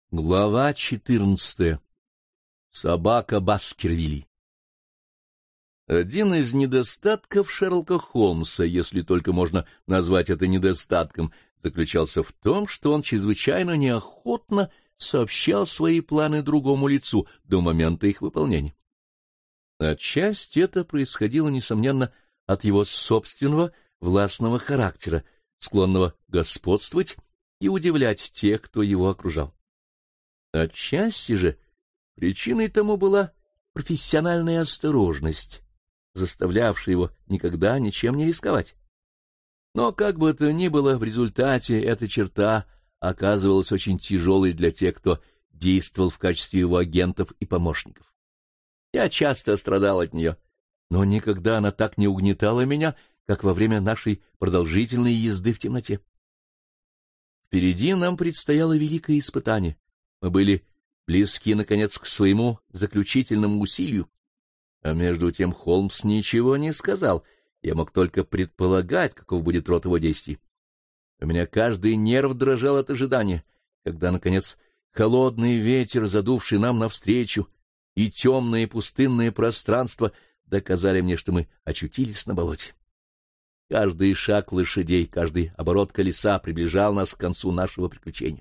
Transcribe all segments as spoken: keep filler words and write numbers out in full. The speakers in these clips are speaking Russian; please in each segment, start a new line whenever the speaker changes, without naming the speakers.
Глава четырнадцатая. Собака Баскервилей. Один из недостатков Шерлока Холмса, если только можно назвать это недостатком, заключался в том, что он чрезвычайно неохотно сообщал свои планы другому лицу до момента их выполнения. Отчасти это происходило, несомненно, от его собственного властного характера, склонного господствовать и удивлять тех, кто его окружал. Отчасти же причиной тому была профессиональная осторожность, заставлявшая его никогда ничем не рисковать. Но, как бы то ни было, в результате эта черта оказывалась очень тяжелой для тех, кто действовал в качестве его агентов и помощников. Я часто страдал от нее, но никогда она так не угнетала меня, как во время нашей продолжительной езды в темноте. Впереди нам предстояло великое испытание. Мы были близки, наконец, к своему заключительному усилию. А между тем Холмс ничего не сказал. Я мог только предполагать, каков будет род его действий. У меня каждый нерв дрожал от ожидания, когда, наконец, холодный ветер, задувший нам навстречу, и темное пустынное пространство доказали мне, что мы очутились на болоте. Каждый шаг лошадей, каждый оборот колеса приближал нас к концу нашего приключения.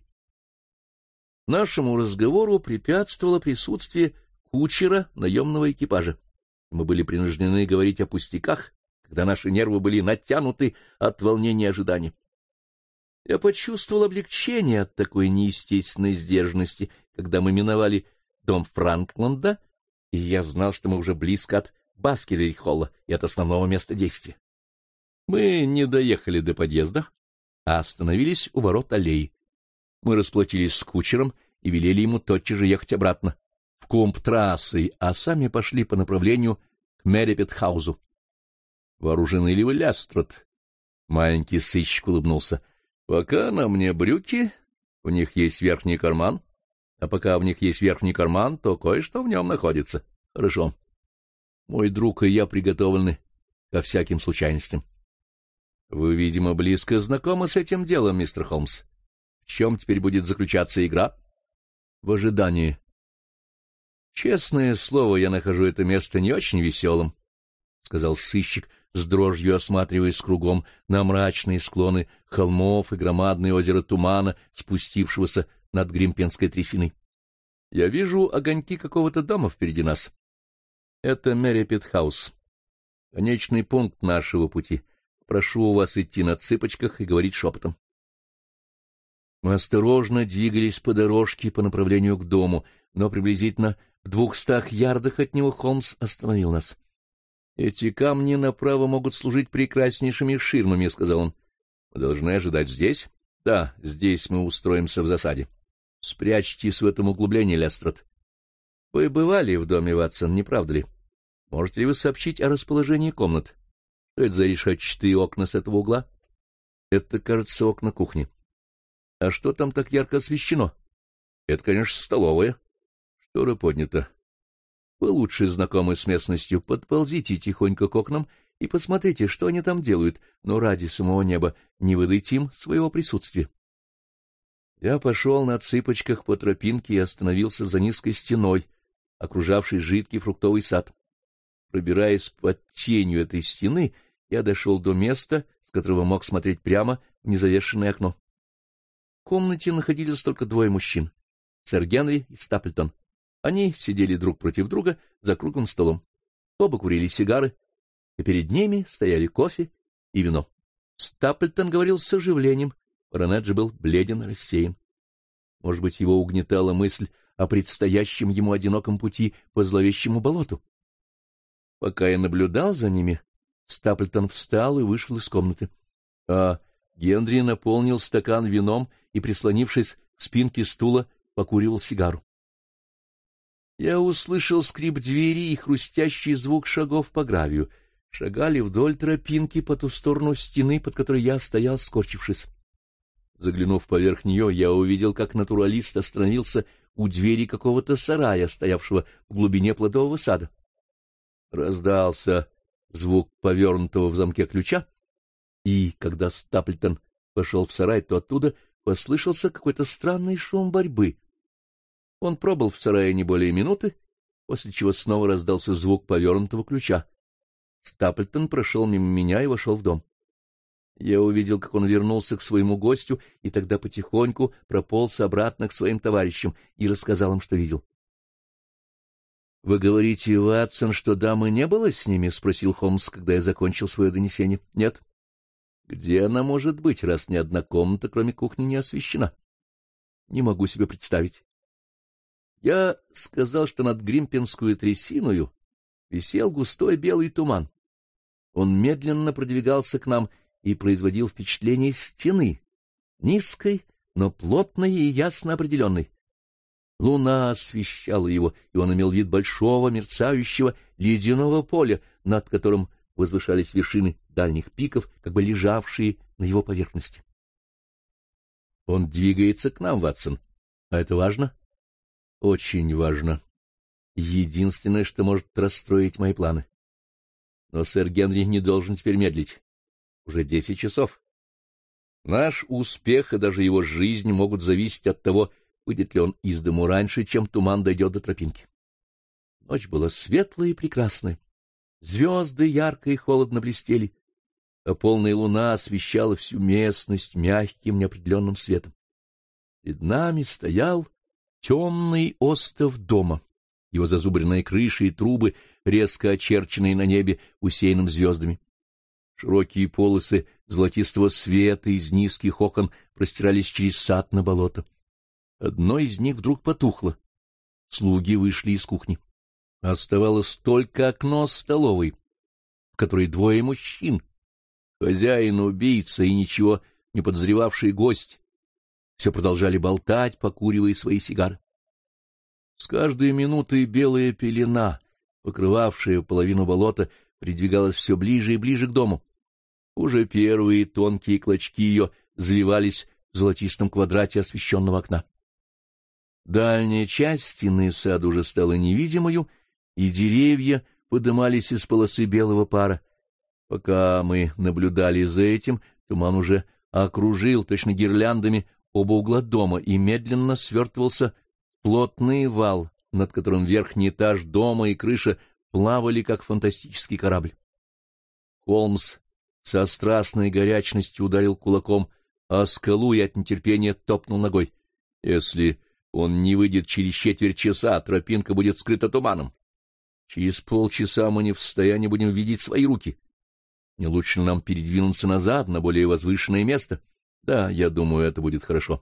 Нашему разговору препятствовало присутствие кучера наемного экипажа. Мы были принуждены говорить о пустяках, когда наши нервы были натянуты от волнения и ожидания. Я почувствовал облегчение от такой неестественной сдержанности, когда мы миновали дом Франкланда, и я знал, что мы уже близко от Баскервилей-холла и от основного места действия. Мы не доехали до подъезда, а остановились у ворот аллеи. Мы расплатились с кучером и велели ему тотчас же ехать обратно, в Кумп-трассой, а сами пошли по направлению к Меррипет-хаузу. — Вооружены ли вы, Лестрад? Маленький сыщик улыбнулся. — Пока на мне брюки, в них есть верхний карман, а пока в них есть верхний карман, то кое-что в нем находится. Хорошо. Мой друг и я приготовлены ко всяким случайностям. — Вы, видимо, близко знакомы с этим делом, мистер Холмс. В чем теперь будет заключаться игра? В ожидании. Честное слово, я нахожу это место не очень веселым, — сказал сыщик, с дрожью осматриваясь кругом на мрачные склоны холмов и громадное озеро тумана, спустившегося над Гримпенской трясиной. Я вижу огоньки какого-то дома впереди нас. Это Меррипет-хаус, конечный пункт нашего пути. Прошу у вас идти на цыпочках и говорить шепотом. Мы осторожно двигались по дорожке по направлению к дому, но приблизительно в двухстах ярдах от него Холмс остановил нас. — Эти камни направо могут служить прекраснейшими ширмами, — сказал он. — Мы должны ожидать здесь? — Да, здесь мы устроимся в засаде. — Спрячьтесь в этом углублении, Лестрад. — Вы бывали в доме, Ватсон, не правда ли? Можете ли вы сообщить о расположении комнат? Что это за решетчатые окна с этого угла? Это, кажется, окна кухни. А что там так ярко освещено? Это, конечно, столовая. Штора поднята. Вы лучше знакомы с местностью. Подползите тихонько к окнам и посмотрите, что они там делают, но ради самого неба не выдайте им своего присутствия. Я пошел на цыпочках по тропинке и остановился за низкой стеной, окружавшей жидкий фруктовый сад. Пробираясь под тенью этой стены, я дошел до места, с которого мог смотреть прямо в незавешенное окно. В комнате находились только двое мужчин — сэр Генри и Стаплтон. Они сидели друг против друга за круглым столом. Оба курили сигары, и перед ними стояли кофе и вино. Стаплтон говорил с оживлением, баронет же был бледен и рассеян. Может быть, его угнетала мысль о предстоящем ему одиноком пути по зловещему болоту. Пока я наблюдал за ними, Стаплтон встал и вышел из комнаты, а Генри наполнил стакан вином и, прислонившись к спинке стула, покуривал сигару. Я услышал скрип двери и хрустящий звук шагов по гравию. Шагали вдоль тропинки по ту сторону стены, под которой я стоял, скорчившись. Заглянув поверх нее, я увидел, как натуралист остановился у двери какого-то сарая, стоявшего в глубине плодового сада. Раздался звук повернутого в замке ключа, и, когда Стаплтон вошел в сарай, то оттуда послышался какой-то странный шум борьбы. Он пробыл в сарае не более минуты, после чего снова раздался звук повернутого ключа. Стаплтон прошел мимо меня и вошел в дом. Я увидел, как он вернулся к своему гостю, и тогда потихоньку прополз обратно к своим товарищам и рассказал им, что видел. — Вы говорите, Ватсон, что дамы не было с ними? — спросил Холмс, когда я закончил свое донесение. — Нет. — Где она может быть, раз ни одна комната, кроме кухни, не освещена? — Не могу себе представить. Я сказал, что над Гримпинскую трясиною висел густой белый туман. Он медленно продвигался к нам и производил впечатление стены, низкой, но плотной и ясно определенной. Луна освещала его, и он имел вид большого мерцающего ледяного поля, над которым возвышались вершины дальних пиков, как бы лежавшие на его поверхности. Он двигается к нам, Ватсон. А это важно? Очень важно. Единственное, что может расстроить мои планы. Но сэр Генри не должен теперь медлить. Уже десять часов. Наш успех и даже его жизнь могут зависеть от того, выйдет ли он из дому раньше, чем туман дойдет до тропинки. Ночь была светлая и прекрасная. Звезды ярко и холодно блестели, а полная луна освещала всю местность мягким неопределенным светом. Перед нами стоял темный остов дома, его зазубренные крыши и трубы, резко очерченные на небе усеянным звездами. Широкие полосы золотистого света из низких окон простирались через сад на болото. Одно из них вдруг потухло. Слуги вышли из кухни. Оставалось только окно столовой, в которой двое мужчин, хозяин-убийца и ничего не подозревавший гость, все продолжали болтать, покуривая свои сигары. С каждой минутой белая пелена, покрывавшая половину болота, придвигалась все ближе и ближе к дому. Уже первые тонкие клочки ее завивались в золотистом квадрате освещенного окна. Дальняя часть стены сада уже стала невидимою, и деревья подымались из полосы белого пара. Пока мы наблюдали за этим, туман уже окружил точно гирляндами оба угла дома и медленно свертывался в плотный вал, над которым верхний этаж дома и крыша плавали, как фантастический корабль. Холмс со страстной горячностью ударил кулаком о скалу и от нетерпения топнул ногой. Если он не выйдет через четверть часа, тропинка будет скрыта туманом. Через полчаса мы не в состоянии будем видеть свои руки. Не лучше ли нам передвинуться назад на более возвышенное место? Да, я думаю, это будет хорошо.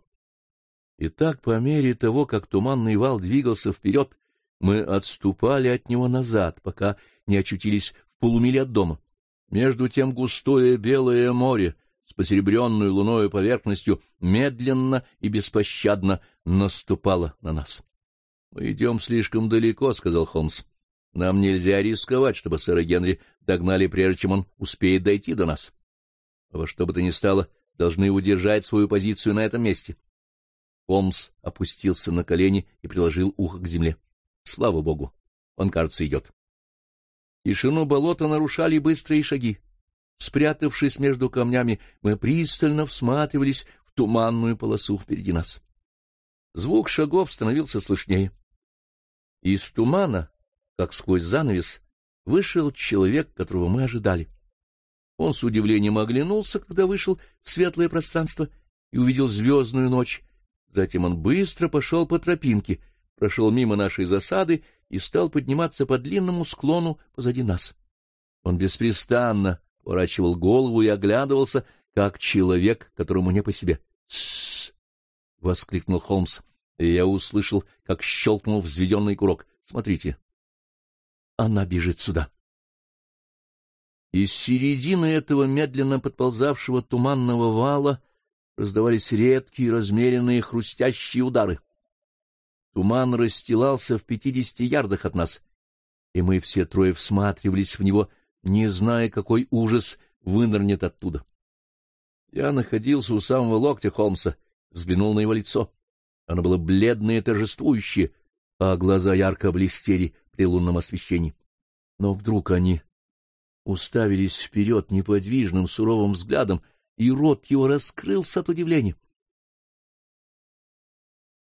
И так, по мере того, как туманный вал двигался вперед, мы отступали от него назад, пока не очутились в полумиле от дома. Между тем густое белое море с посеребренной луною поверхностью медленно и беспощадно наступало на нас. — Мы идем слишком далеко, — сказал Холмс. — Нам нельзя рисковать, чтобы сэра Генри догнали, прежде чем он успеет дойти до нас. Во что бы то ни стало, должны удержать свою позицию на этом месте. Холмс опустился на колени и приложил ухо к земле. Слава богу, он, кажется, идет. Тишину болота нарушали быстрые шаги. Спрятавшись между камнями, мы пристально всматривались в туманную полосу впереди нас. Звук шагов становился слышнее. Из тумана, как сквозь занавес, вышел человек, которого мы ожидали. Он с удивлением оглянулся, когда вышел в светлое пространство и увидел звездную ночь. Затем он быстро пошел по тропинке, прошел мимо нашей засады и стал подниматься по длинному склону позади нас. Он беспрестанно поворачивал голову и оглядывался, как человек, которому не по себе. «Тссс!» — воскликнул Холмс, и я услышал, как щелкнул взведенный курок. «Смотрите, она бежит сюда». Из середины этого медленно подползавшего туманного вала раздавались редкие, размеренные, хрустящие удары. Туман расстилался в пятидесяти ярдах от нас, и мы все трое всматривались в него, не зная, какой ужас вынырнет оттуда. Я находился у самого локтя Холмса, взглянул на его лицо. Оно было бледное и торжествующее, а глаза ярко блестели при лунном освещении. Но вдруг они уставились вперед неподвижным суровым взглядом, и рот его раскрылся от удивления.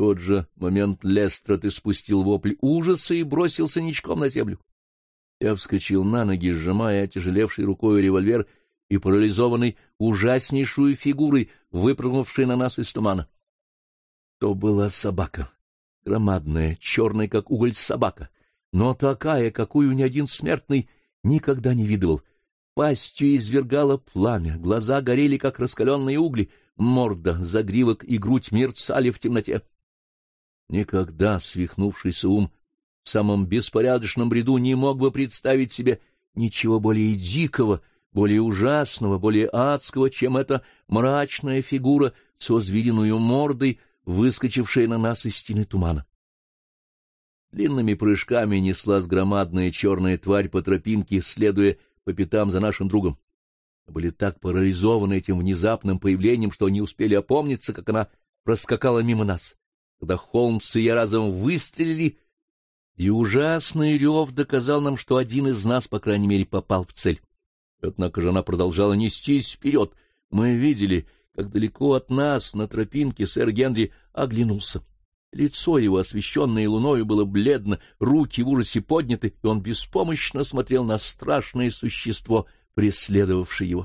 тот же момент Лестрад испустил вопль ужаса и бросился ничком на землю. Я вскочил на ноги, сжимая отяжелевшей рукой револьвер и парализованный ужаснейшую фигурой, выпрыгнувшей на нас из тумана. То была собака, громадная, черная, как уголь собака, но такая, какую ни один смертный никогда не видывал. Пастью извергала пламя, глаза горели, как раскаленные угли, морда, загривок и грудь мерцали в темноте. Никогда свихнувшийся ум в самом беспорядочном бреду не мог бы представить себе ничего более дикого, более ужасного, более адского, чем эта мрачная фигура со звериную мордой, выскочившая на нас из стены тумана. Длинными прыжками неслась громадная черная тварь по тропинке, следуя по пятам за нашим другом. Мы были так парализованы этим внезапным появлением, что не успели опомниться, как она проскакала мимо нас. Когда Холмс и я разом выстрелили, и ужасный рев доказал нам, что один из нас, по крайней мере, попал в цель. Однако же она продолжала нестись вперед. Мы видели, как далеко от нас на тропинке сэр Генри оглянулся. Лицо его, освещенное луною, было бледно, руки в ужасе подняты, и он беспомощно смотрел на страшное существо, преследовавшее его.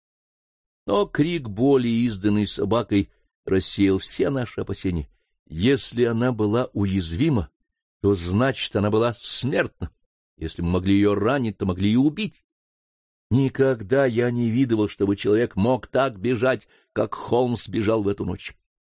Но крик боли, изданный собакой, рассеял все наши опасения. Если она была уязвима, то значит, она была смертна. Если мы могли ее ранить, то могли и убить. Никогда я не видывал, чтобы человек мог так бежать, как Холмс бежал в эту ночь.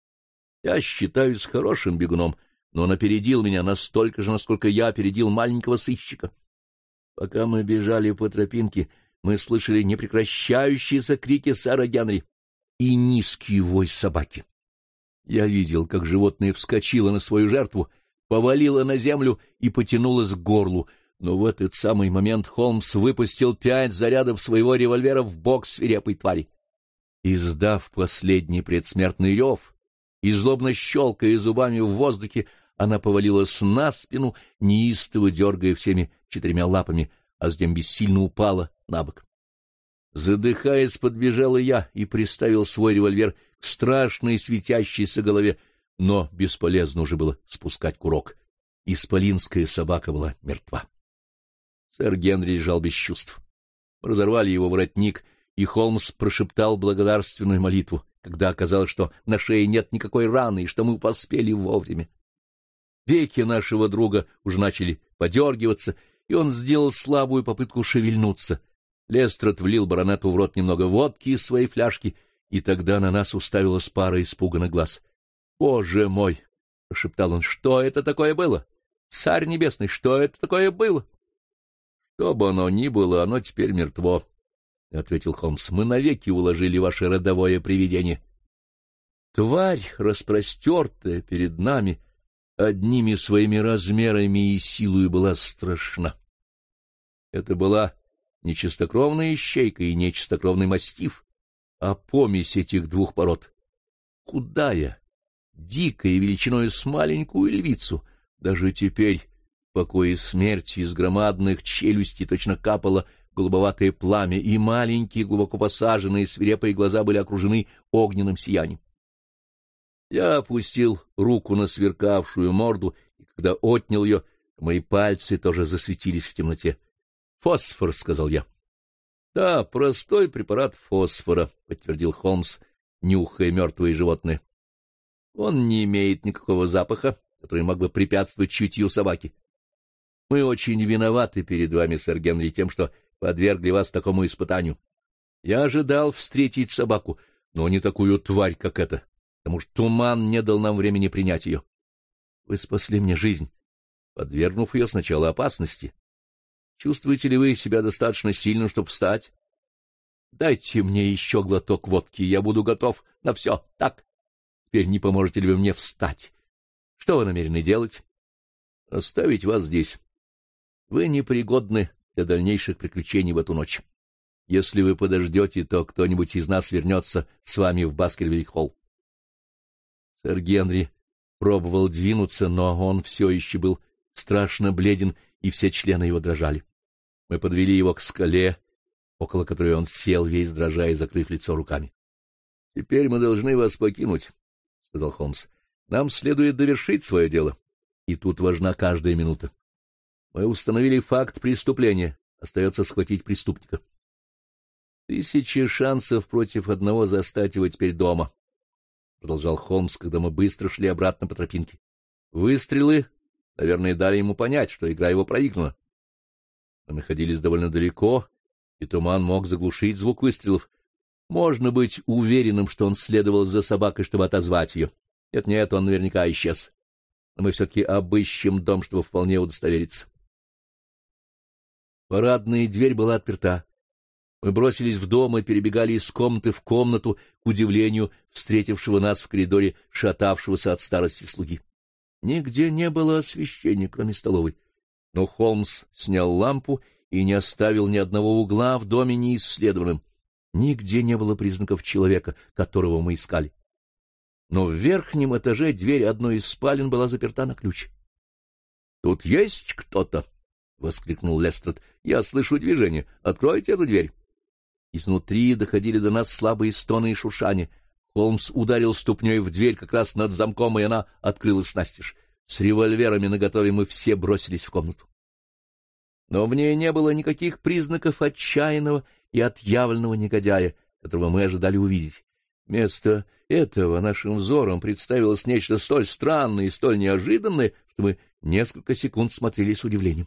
Я считаюсь хорошим бегуном, но он опередил меня настолько же, насколько я опередил маленького сыщика. Пока мы бежали по тропинке, мы слышали непрекращающиеся крики сэра Генри и низкий вой собаки. Я видел, как животное вскочило на свою жертву, повалило на землю и потянулось к горлу, но в этот самый момент Холмс выпустил пять зарядов своего револьвера в бок свирепой твари. Издав последний предсмертный рев и злобно щелкая зубами в воздухе, она повалилась на спину, неистово дергая всеми четырьмя лапами, а затем бессильно упала на бок. Задыхаясь, подбежал и я и приставил свой револьвер к страшной светящейся голове, но бесполезно уже было спускать курок. Исполинская собака была мертва. Сэр Генри лежал без чувств. Разорвали его воротник, и Холмс прошептал благодарственную молитву, когда оказалось, что на шее нет никакой раны и что мы поспели вовремя. Веки нашего друга уже начали подергиваться, и он сделал слабую попытку шевельнуться. Лестрад влил баронету в рот немного водки из своей фляжки, и тогда на нас уставилась пара испуганных глаз. — Боже мой! — прошептал он. — Что это такое было? Царь небесный, что это такое было? — Что бы оно ни было, оно теперь мертво, — ответил Холмс. — Мы навеки уложили ваше родовое привидение. Тварь, распростертая перед нами, одними своими размерами и силой была страшна. Это была не чистокровная ищейка и не чистокровный мастиф, а помесь этих двух пород. Худая, дикая, величиной с маленькую львицу. Даже теперь, в покое смерти, из громадных челюстей точно капало голубоватое пламя, и маленькие, глубоко посаженные, свирепые глаза были окружены огненным сиянием. Я опустил руку на сверкавшую морду, и когда отнял ее, мои пальцы тоже засветились в темноте. «Фосфор», — сказал я. «Да, простой препарат фосфора», — подтвердил Холмс, нюхая мертвые животные. «Он не имеет никакого запаха, который мог бы препятствовать чутью собаки. Мы очень виноваты перед вами, сэр Генри, тем, что подвергли вас такому испытанию. Я ожидал встретить собаку, но не такую тварь, как эта, потому что туман не дал нам времени принять ее. Вы спасли мне жизнь, подвергнув ее сначала опасности. Чувствуете ли вы себя достаточно сильным, чтобы встать? Дайте мне еще глоток водки, я буду готов на все, так? Теперь не поможете ли вы мне встать? Что вы намерены делать? Оставить вас здесь. Вы непригодны для дальнейших приключений в эту ночь. Если вы подождете, то кто-нибудь из нас вернется с вами в Баскервиль-холл. Сэр Генри пробовал двинуться, но он все еще был страшно бледен, и все члены его дрожали. Мы подвели его к скале, около которой он сел, весь дрожа и закрыв лицо руками. — Теперь мы должны вас покинуть, — сказал Холмс. — Нам следует довершить свое дело, и тут важна каждая минута. Мы установили факт преступления, остается схватить преступника. Тысячи шансов против одного застать его теперь дома, — продолжал Холмс, когда мы быстро шли обратно по тропинке. Выстрелы, наверное, дали ему понять, что игра его проиграна. Мы находились довольно далеко, и туман мог заглушить звук выстрелов. Можно быть уверенным, что он следовал за собакой, чтобы отозвать ее. Нет-нет, он наверняка исчез. Но мы все-таки обыщем дом, чтобы вполне удостовериться. Парадная дверь была отперта. Мы бросились в дом и перебегали из комнаты в комнату, к удивлению встретившего нас в коридоре шатавшегося от старости слуги. Нигде не было освещения, кроме столовой. Но Холмс снял лампу и не оставил ни одного угла в доме неисследованным. Нигде не было признаков человека, которого мы искали. Но в верхнем этаже дверь одной из спален была заперта на ключ. — Тут есть кто-то! — воскликнул Лестрад. — Я слышу движение. Откройте эту дверь. Изнутри доходили до нас слабые стоны и шуршания. Холмс ударил ступней в дверь как раз над замком, и она открылась настежь. С револьверами наготове мы все бросились в комнату. Но в ней не было никаких признаков отчаянного и отъявленного негодяя, которого мы ожидали увидеть. Вместо этого нашим взором представилось нечто столь странное и столь неожиданное, что мы несколько секунд смотрели с удивлением.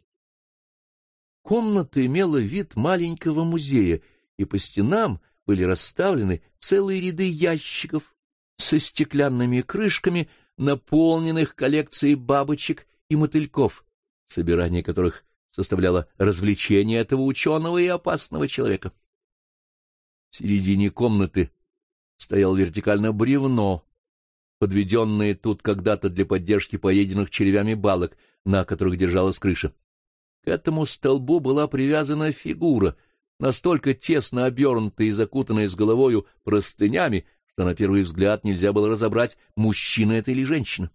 Комната имела вид маленького музея, и по стенам были расставлены целые ряды ящиков со стеклянными крышками, наполненных коллекцией бабочек и мотыльков, собирание которых составляло развлечение этого ученого и опасного человека. В середине комнаты стоял вертикально бревно, подведенное тут когда-то для поддержки поеденных червями балок, на которых держалась крыша. К этому столбу была привязана фигура, настолько тесно обернутая и закутанная с головою простынями, что на первый взгляд нельзя было разобрать, мужчина это или женщина.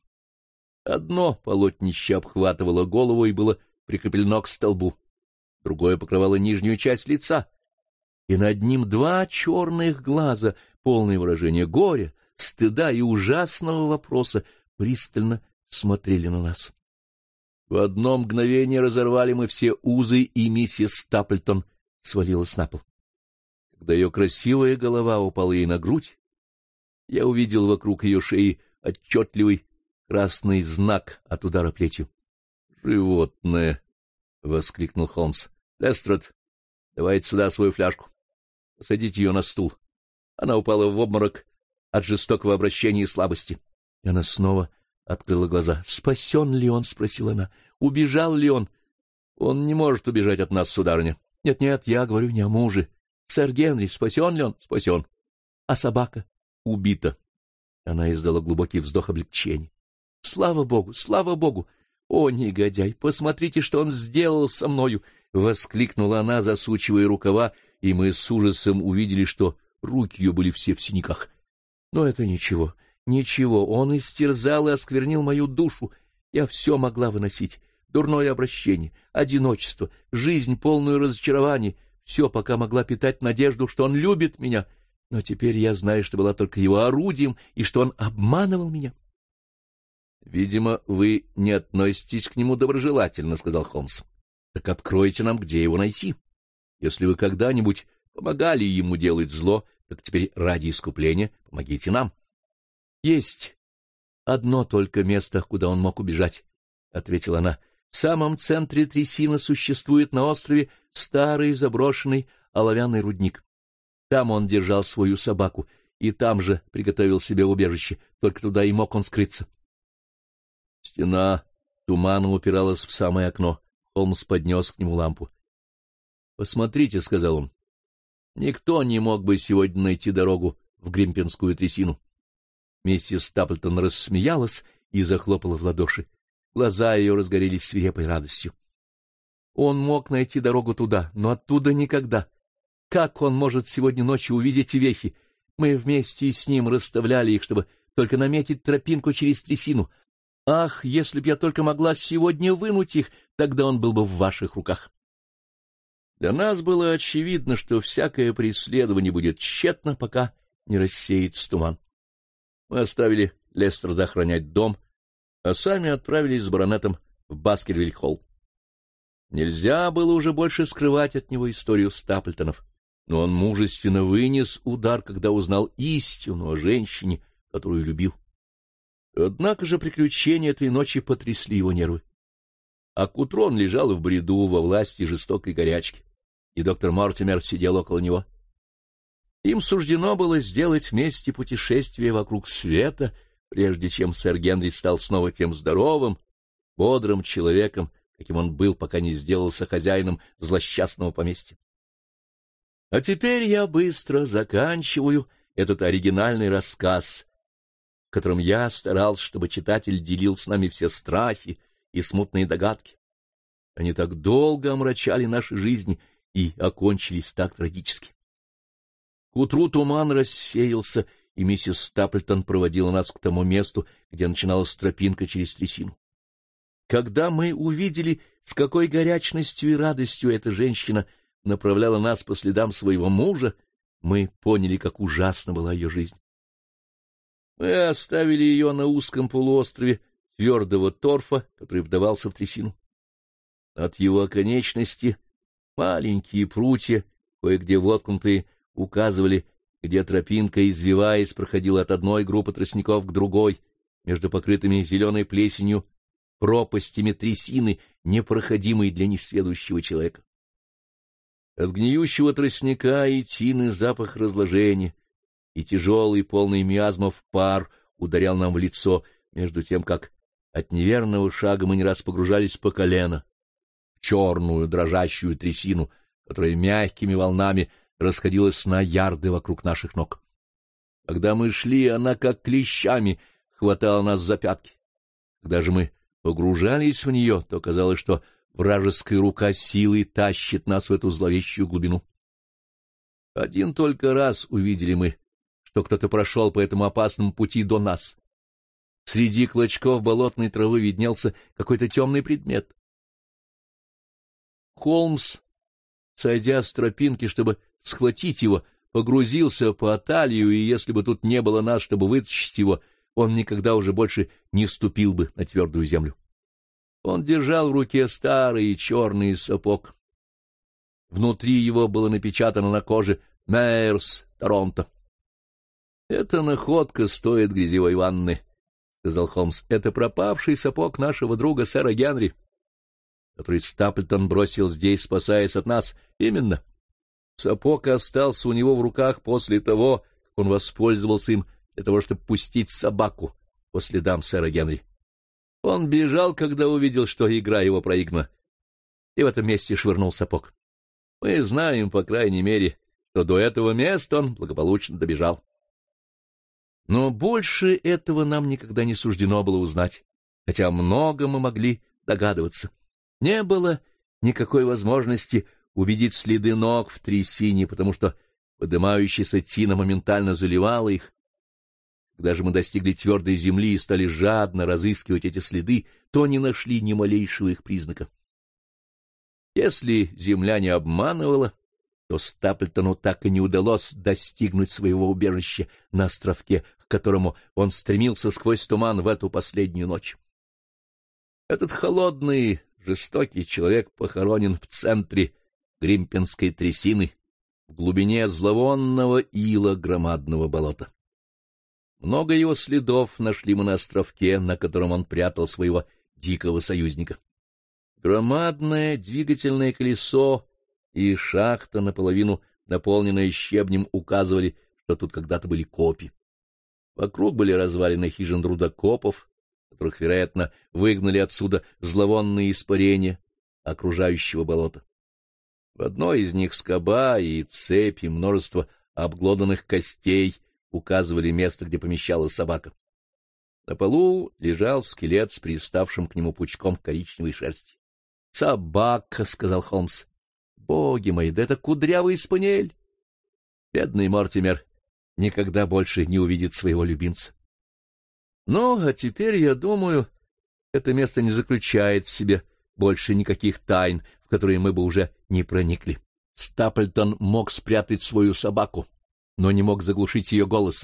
Одно полотнище обхватывало голову и было прикреплено к столбу, другое покрывало нижнюю часть лица, и над ним два черных глаза, полные выражения горя, стыда и ужасного вопроса, пристально смотрели на нас. В одно мгновение разорвали мы все узы, и миссис Стаплтон свалилась на пол. Когда ее красивая голова упала ей на грудь, я увидел вокруг ее шеи отчетливый красный знак от удара плетью. — Животное! — воскликнул Холмс. — Лестрад, давайте сюда свою фляжку. Посадите ее на стул. Она упала в обморок от жестокого обращения и слабости. И она снова открыла глаза. — Спасен ли он? — спросила она. — Убежал ли он? — Он не может убежать от нас, сударыня. Нет, — Нет-нет, я говорю не о муже. Сэр Генри, спасен ли он? — Спасен. — А собака? — Убита. Она издала глубокий вздох облегчения. — Слава Богу, слава Богу! О, негодяй, посмотрите, что он сделал со мною! — воскликнула она, засучивая рукава, и мы с ужасом увидели, что руки ее были все в синяках. Но это ничего, ничего, он истерзал и осквернил мою душу. Я все могла выносить. Дурное обращение, одиночество, жизнь, полную разочарований, все, пока могла питать надежду, что он любит меня. Но теперь я знаю, что была только его орудием, и что он обманывал меня. — Видимо, вы не относитесь к нему доброжелательно, — сказал Холмс. — Так откройте нам, где его найти. Если вы когда-нибудь помогали ему делать зло, так теперь ради искупления помогите нам. — Есть одно только место, куда он мог убежать, — ответила она. В самом центре трясины существует на острове старый заброшенный оловянный рудник. Там он держал свою собаку, и там же приготовил себе убежище, только туда и мог он скрыться. Стена тумана упиралась в самое окно. Холмс поднес к нему лампу. — Посмотрите, — сказал он, — никто не мог бы сегодня найти дорогу в Гримпинскую трясину. Миссис Стаплтон рассмеялась и захлопала в ладоши. Глаза ее разгорелись свирепой радостью. Он мог найти дорогу туда, но оттуда никогда. Как он может сегодня ночью увидеть вехи? Мы вместе с ним расставляли их, чтобы только наметить тропинку через трясину. Ах, если б я только могла сегодня вынуть их, тогда он был бы в ваших руках. Для нас было очевидно, что всякое преследование будет тщетно, пока не рассеется туман. Мы оставили Лестерда охранять дом, а сами отправились с баронетом в Баскервиль-холл. Нельзя было уже больше скрывать от него историю Стаплтонов, но он мужественно вынес удар, когда узнал истину о женщине, которую любил. Однако же приключения этой ночи потрясли его нервы. А к утру он лежал в бреду во власти жестокой горячки, и доктор Мортимер сидел около него. Им суждено было сделать вместе путешествие вокруг света, прежде чем сэр Генри стал снова тем здоровым, бодрым человеком, каким он был, пока не сделался хозяином злосчастного поместья. А теперь я быстро заканчиваю этот оригинальный рассказ, в котором я старался, чтобы читатель делил с нами все страхи и смутные догадки. Они так долго омрачали наши жизни и окончились так трагически. К утру туман рассеялся, и миссис Стаплтон проводила нас к тому месту, где начиналась тропинка через трясину. Когда мы увидели, с какой горячностью и радостью эта женщина направляла нас по следам своего мужа, мы поняли, как ужасна была ее жизнь. Мы оставили ее на узком полуострове твердого торфа, который вдавался в трясину. От его оконечности маленькие прутья, кое-где воткнутые, указывали, где тропинка, извиваясь, проходила от одной группы тростников к другой, между покрытыми зеленой плесенью пропастями трясины, непроходимой для несведущего человека. От гниющего тростника и тины запах разложения, и тяжелый, полный миазмов пар ударял нам в лицо, между тем, как от неверного шага мы не раз погружались по колено в черную дрожащую трясину, которая мягкими волнами расходилась на ярды вокруг наших ног. Когда мы шли, она как клещами хватала нас за пятки. Когда же мы погружались в нее, то казалось, что вражеская рука силой тащит нас в эту зловещую глубину. Один только раз увидели мы, что кто-то прошел по этому опасному пути до нас. Среди клочков болотной травы виднелся какой-то темный предмет. Холмс, сойдя с тропинки, чтобы схватить его, погрузился по талию, и если бы тут не было нас, чтобы вытащить его, он никогда уже больше не ступил бы на твердую землю. Он держал в руке старый черный сапог. Внутри его было напечатано на коже «Мейерс, Торонто». «Эта находка стоит грязевой ванны», — сказал Холмс. «Это пропавший сапог нашего друга сэра Генри, который Стаплтон бросил здесь, спасаясь от нас. Именно. Сапог остался у него в руках после того, как он воспользовался им для того, чтобы пустить собаку по следам сэра Генри. Он бежал, когда увидел, что игра его проиграна, и в этом месте швырнул сапог. Мы знаем, по крайней мере, что до этого места он благополучно добежал. Но больше этого нам никогда не суждено было узнать, хотя много мы могли догадываться. Не было никакой возможности увидеть следы ног в трясине, потому что подымающаяся тина моментально заливала их. Когда же мы достигли твердой земли и стали жадно разыскивать эти следы, то не нашли ни малейшего их признака. Если земля не обманывала, то Стаплтону так и не удалось достигнуть своего убежища на островке, к которому он стремился сквозь туман в эту последнюю ночь. Этот холодный, жестокий человек похоронен в центре Гримпенской трясины, в глубине зловонного ила громадного болота. Много его следов нашли мы на островке, на котором он прятал своего дикого союзника. Громадное двигательное колесо и шахта, наполовину наполненная щебнем, указывали, что тут когда-то были копи. Вокруг были развалины хижин рудокопов, которых, вероятно, выгнали отсюда зловонные испарения окружающего болота. В одной из них скоба и цепи, множество обглоданных костей указывали место, где помещалась собака. На полу лежал скелет с приставшим к нему пучком коричневой шерсти. — Собака, — сказал Холмс. — Боги мои, да это кудрявый спаниель! Бедный Мортимер никогда больше не увидит своего любимца. Ну, а теперь, я думаю, это место не заключает в себе больше никаких тайн, в которые мы бы уже не проникли. Стаплтон мог спрятать свою собаку, но не мог заглушить ее голоса,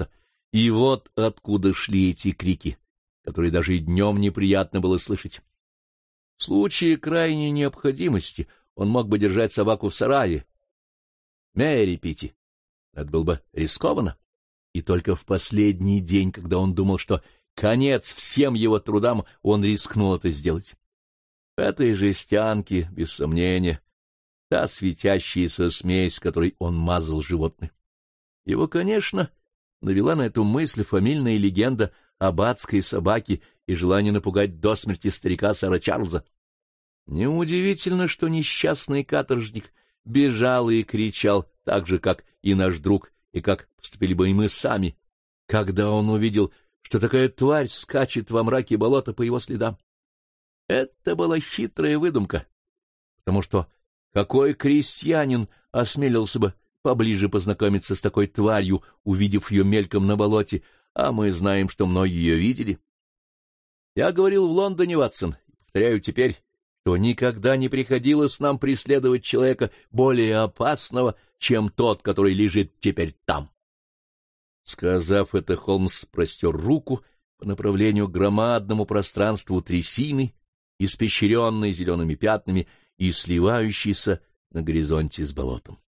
И вот откуда шли эти крики, которые даже и днем неприятно было слышать. В случае крайней необходимости он мог бы держать собаку в сарае. Мэри Питти. Это было бы рискованно. И только в последний день, когда он думал, что конец всем его трудам, он рискнул это сделать. В этой жестянке, без сомнения, та светящаяся смесь, которой он мазал животное. Его, конечно, навела на эту мысль фамильная легенда об адской собаке и желание напугать до смерти старика сэра Чарльза. Неудивительно, что несчастный каторжник бежал и кричал так же, как и наш друг, и как поступили бы и мы сами, когда он увидел, что такая тварь скачет во мраке болота по его следам. Это была хитрая выдумка, потому что какой крестьянин осмелился бы поближе познакомиться с такой тварью, увидев ее мельком на болоте, а мы знаем, что многие ее видели. Я говорил в Лондоне, Ватсон, и повторяю теперь, что никогда не приходилось нам преследовать человека более опасного, чем тот, который лежит теперь там. Сказав это, Холмс простер руку по направлению к громадному пространству трясины, испещренной зелеными пятнами и сливающейся на горизонте с болотом.